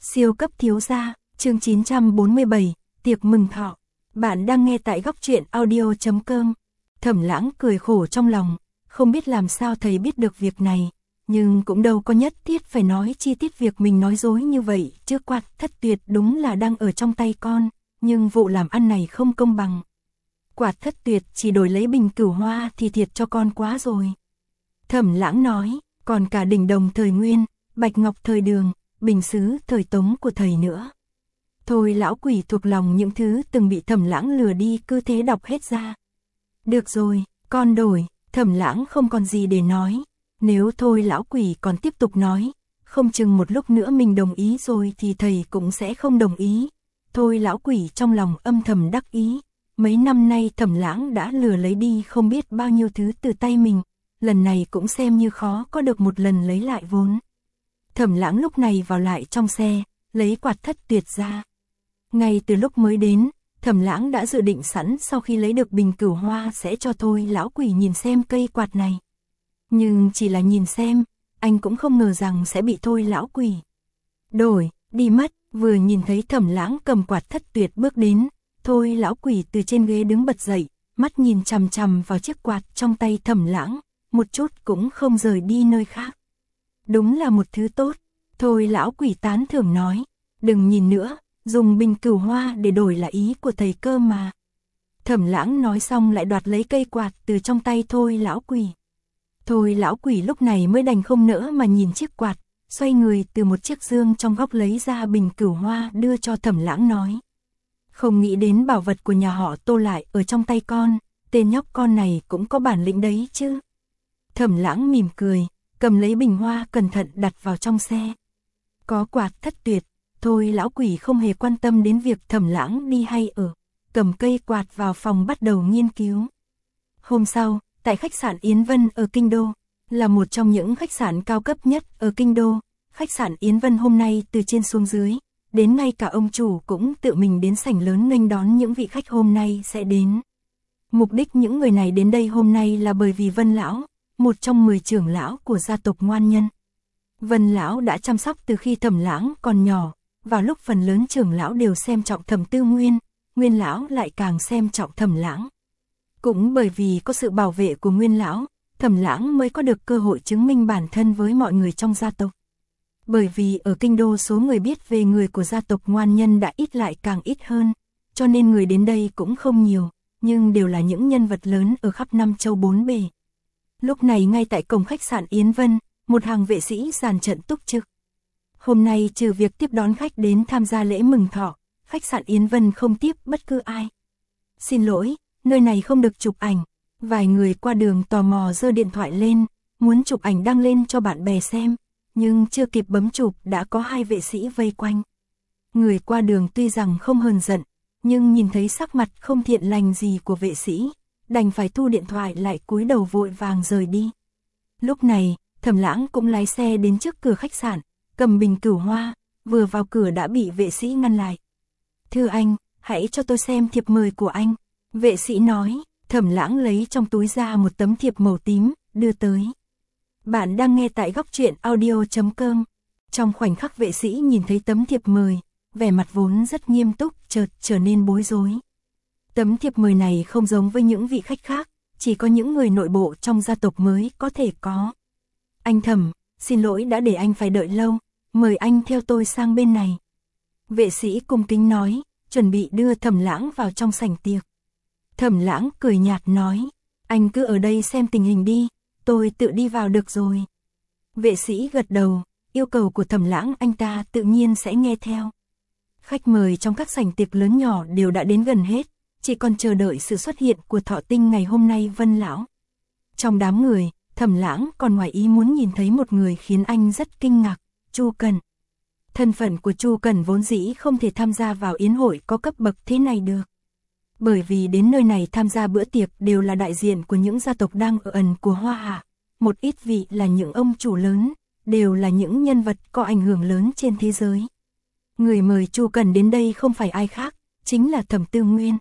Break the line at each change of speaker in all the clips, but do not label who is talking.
Siêu cấp thiếu gia, chương 947, tiệc mừng thọ. Bạn đang nghe tại góc truyện audio.com. Thẩm Lãng cười khổ trong lòng, không biết làm sao thầy biết được việc này, nhưng cũng đâu có nhất thiết phải nói chi tiết việc mình nói dối như vậy, chứ Quạt Thất Tuyệt đúng là đang ở trong tay con, nhưng vụ làm ăn này không công bằng. Quạt Thất Tuyệt chỉ đổi lấy bình cửu hoa thì thiệt cho con quá rồi. Thẩm Lãng nói, còn cả đỉnh đồng thời Nguyên, bạch ngọc thời Đường, bình sứ thời Tống của thầy nữa. Thôi lão quỷ thuộc lòng những thứ từng bị Thẩm Lãng lừa đi cứ thế đọc hết ra. Được rồi, con đổi. Thẩm Lãng không còn gì để nói. Nếu thôi lão quỷ còn tiếp tục nói, không chừng một lúc nữa mình đồng ý rồi thì thầy cũng sẽ không đồng ý. Thôi lão quỷ trong lòng âm thầm đắc ý. Mấy năm nay Thẩm Lãng đã lừa lấy đi không biết bao nhiêu thứ từ tay mình. Lần này cũng xem như khó có được một lần lấy lại vốn. Thẩm Lãng lúc này vào lại trong xe, lấy Quạt Thất Tuyệt ra. Ngay từ lúc mới đến, Thẩm Lãng đã dự định sẵn sau khi lấy được bình cửu hoa sẽ cho thôi lão quỷ nhìn xem cây quạt này. Nhưng chỉ là nhìn xem, anh cũng không ngờ rằng sẽ bị thôi lão quỷ đổi đi mất. Vừa nhìn thấy Thẩm Lãng cầm Quạt Thất Tuyệt bước đến, thôi lão quỷ từ trên ghế đứng bật dậy, mắt nhìn chằm chằm vào chiếc quạt trong tay Thẩm Lãng, một chút cũng không rời đi nơi khác. Đúng là một thứ tốt. Thôi lão quỷ tán thưởng nói, đừng nhìn nữa, dùng bình cửu hoa để đổi là ý của thầy cơ mà. Thẩm Lãng nói xong lại đoạt lấy cây quạt từ trong tay thôi lão quỷ. Thôi lão quỷ lúc này mới đành không nỡ mà nhìn chiếc quạt, xoay người từ một chiếc dương trong góc lấy ra bình cửu hoa đưa cho Thẩm Lãng nói. Không nghĩ đến bảo vật của nhà họ Tô lại ở trong tay con, tên nhóc con này cũng có bản lĩnh đấy chứ. Thẩm Lãng mỉm cười, cầm lấy bình hoa cẩn thận đặt vào trong xe. Có Quạt Thất Tuyệt, thôi lão quỷ không hề quan tâm đến việc Thẩm Lãng đi hay ở, cầm cây quạt vào phòng bắt đầu nghiên cứu. Hôm sau, tại khách sạn Yến Vân ở Kinh Đô, là một trong những khách sạn cao cấp nhất ở Kinh Đô, khách sạn Yến Vân hôm nay từ trên xuống dưới, đến ngay cả ông chủ cũng tự mình đến sảnh lớn nghênh đón những vị khách hôm nay sẽ đến. Mục đích những người này đến đây hôm nay là bởi vì Vân Lão, một trong 10 trưởng lão của gia tộc Ngoan Nhân. Vân Lão đã chăm sóc từ khi Thẩm Lãng còn nhỏ, vào lúc phần lớn trưởng lão đều xem trọng Thẩm Tư Nguyên, Nguyên Lão lại càng xem trọng Thẩm Lãng. Cũng bởi vì có sự bảo vệ của Nguyên Lão, Thẩm Lãng mới có được cơ hội chứng minh bản thân với mọi người trong gia tộc. Bởi vì ở Kinh Đô số người biết về người của gia tộc Ngoan Nhân đã ít lại càng ít hơn, cho nên người đến đây cũng không nhiều, nhưng đều là những nhân vật lớn ở khắp năm châu bốn bề. Lúc này ngay tại cổng khách sạn Yến Vân, một hàng vệ sĩ dàn trận túc trực. Hôm nay trừ việc tiếp đón khách đến tham gia lễ mừng thọ, khách sạn Yến Vân không tiếp bất cứ ai. Xin lỗi, nơi này không được chụp ảnh. Vài người qua đường tò mò giơ điện thoại lên, muốn chụp ảnh đăng lên cho bạn bè xem, nhưng chưa kịp bấm chụp đã có 2 vệ sĩ vây quanh. Người qua đường tuy rằng không hờn giận, nhưng nhìn thấy sắc mặt không thiện lành gì của vệ sĩ, đành phải thu điện thoại lại cúi đầu vội vàng rời đi. Lúc này, Thẩm Lãng cũng lái xe đến trước cửa khách sạn, cầm bình cửu hoa, vừa vào cửa đã bị vệ sĩ ngăn lại. Thưa anh, hãy cho tôi xem thiệp mời của anh. Vệ sĩ nói. Thẩm Lãng lấy trong túi ra một tấm thiệp màu tím, đưa tới. Bạn đang nghe tại góc truyện audio.com. Trong khoảnh khắc vệ sĩ nhìn thấy tấm thiệp mời, vẻ mặt vốn rất nghiêm túc chợt trở nên bối rối. Tấm thiệp mời này không giống với những vị khách khác, chỉ có những người nội bộ trong gia tộc mới có thể có. Anh Thẩm, xin lỗi đã để anh phải đợi lâu, mời anh theo tôi sang bên này. Vệ sĩ cung kính nói, chuẩn bị đưa Thẩm Lãng vào trong sảnh tiệc. Thẩm Lãng cười nhạt nói, anh cứ ở đây xem tình hình đi, tôi tự đi vào được rồi. Vệ sĩ gật đầu, yêu cầu của Thẩm Lãng anh ta tự nhiên sẽ nghe theo. Khách mời trong các sảnh tiệc lớn nhỏ đều đã đến gần hết, chỉ còn chờ đợi sự xuất hiện của thọ tinh ngày hôm nay Vân Lão. Trong đám người, Thẩm Lãng còn ngoài ý muốn nhìn thấy một người khiến anh rất kinh ngạc, Chu Cẩn. Thân phận của Chu Cẩn vốn dĩ không thể tham gia vào yến hội có cấp bậc thế này được. Bởi vì đến nơi này tham gia bữa tiệc đều là đại diện của những gia tộc đang ở ẩn của Hoa Hạ, một ít vị là những ông chủ lớn, đều là những nhân vật có ảnh hưởng lớn trên thế giới. Người mời Chu Cẩn đến đây không phải ai khác, chính là Thẩm Tư Nguyên.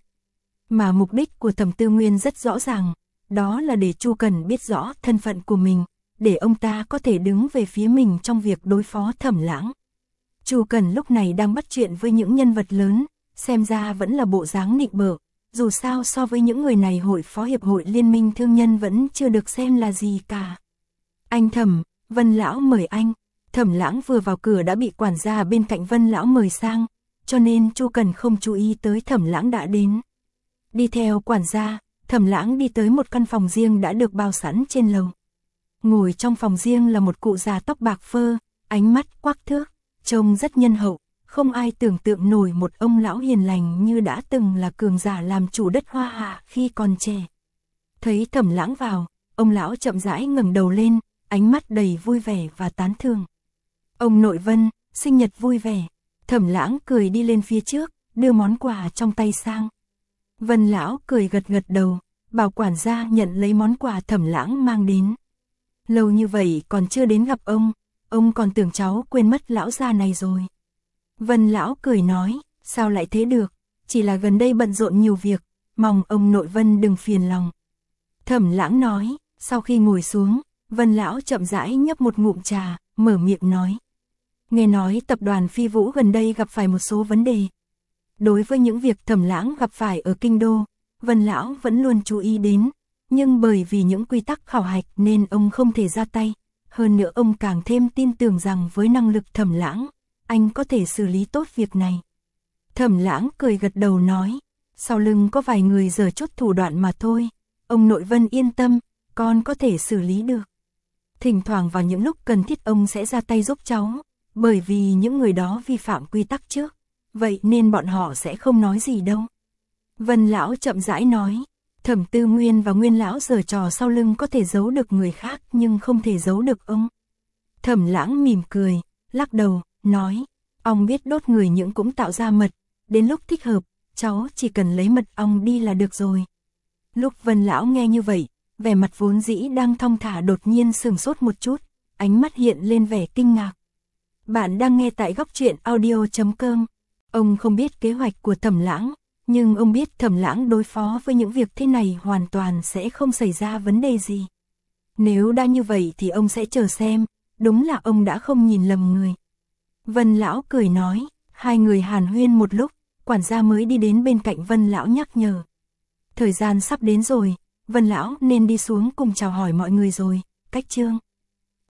Mà mục đích của Thẩm Tư Nguyên rất rõ ràng, đó là để Chu Cẩn biết rõ thân phận của mình, để ông ta có thể đứng về phía mình trong việc đối phó Thẩm Lãng. Chu Cẩn lúc này đang bắt chuyện với những nhân vật lớn, xem ra vẫn là bộ dáng nịnh bợ, dù sao so với những người này hội phó hiệp hội liên minh thương nhân vẫn chưa được xem là gì cả. Anh Thẩm, Vân lão mời anh. Thẩm Lãng vừa vào cửa đã bị quản gia bên cạnh Vân lão mời sang, cho nên Chu Cẩn không chú ý tới Thẩm Lãng đã đến. Đi theo quản gia, Thẩm Lãng đi tới một căn phòng riêng đã được bao sẵn trên lầu. Ngồi trong phòng riêng là một cụ già tóc bạc phơ, ánh mắt quắc thước, trông rất nhân hậu, không ai tưởng tượng nổi một ông lão hiền lành như đã từng là cường giả làm chủ đất Hoa Hạ khi còn trẻ. Thấy Thẩm Lãng vào, ông lão chậm rãi ngẩng đầu lên, ánh mắt đầy vui vẻ và tán thưởng. Ông nội Vân, sinh nhật vui vẻ. Thẩm Lãng cười đi lên phía trước, đưa món quà trong tay sang. Vân lão cười gật gật đầu, bảo quản gia nhận lấy món quà Thẩm Lãng mang đến. Lâu như vậy còn chưa đến gặp ông còn tưởng cháu quên mất lão già này rồi. Vân lão cười nói, sao lại thế được, chỉ là gần đây bận rộn nhiều việc, mong ông nội Vân đừng phiền lòng. Thẩm Lãng nói, sau khi ngồi xuống, Vân lão chậm rãi nhấp một ngụm trà, mở miệng nói. Nghe nói tập đoàn Phi Vũ gần đây gặp phải một số vấn đề. Đối với những việc Thẩm Lãng gặp phải ở kinh đô, Vân lão vẫn luôn chú ý đến, nhưng bởi vì những quy tắc khảo hạch nên ông không thể ra tay. Hơn nữa ông càng thêm tin tưởng rằng với năng lực Thẩm Lãng, anh có thể xử lý tốt việc này. Thẩm Lãng cười gật đầu nói, sau lưng có vài người giở chút thủ đoạn mà thôi, ông nội Vân yên tâm, con có thể xử lý được. Thỉnh thoảng vào những lúc cần thiết ông sẽ ra tay giúp cháu, bởi vì những người đó vi phạm quy tắc trước, vậy nên bọn họ sẽ không nói gì đâu. Vân lão chậm rãi nói, Thẩm Tư Nguyên và Nguyên lão giở trò sau lưng có thể giấu được người khác nhưng không thể giấu được ông. Thẩm Lãng mỉm cười, lắc đầu, nói, ông biết đốt người những cũng tạo ra mật, đến lúc thích hợp, cháu chỉ cần lấy mật ong đi là được rồi. Lúc Vân lão nghe như vậy, vẻ mặt vốn dĩ đang thong thả đột nhiên sửng sốt một chút, ánh mắt hiện lên vẻ kinh ngạc. Bạn đang nghe tại góc truyện audio.com. Ông không biết kế hoạch của Thẩm Lãng, nhưng ông biết Thẩm Lãng đối phó với những việc thế này hoàn toàn sẽ không xảy ra vấn đề gì. Nếu đã như vậy thì ông sẽ chờ xem, đúng là ông đã không nhìn lầm người. Vân lão cười nói, hai người hàn huyên một lúc, quản gia mới đi đến bên cạnh Vân lão nhắc nhở. Thời gian sắp đến rồi, Vân lão nên đi xuống cùng chào hỏi mọi người rồi, cách chương.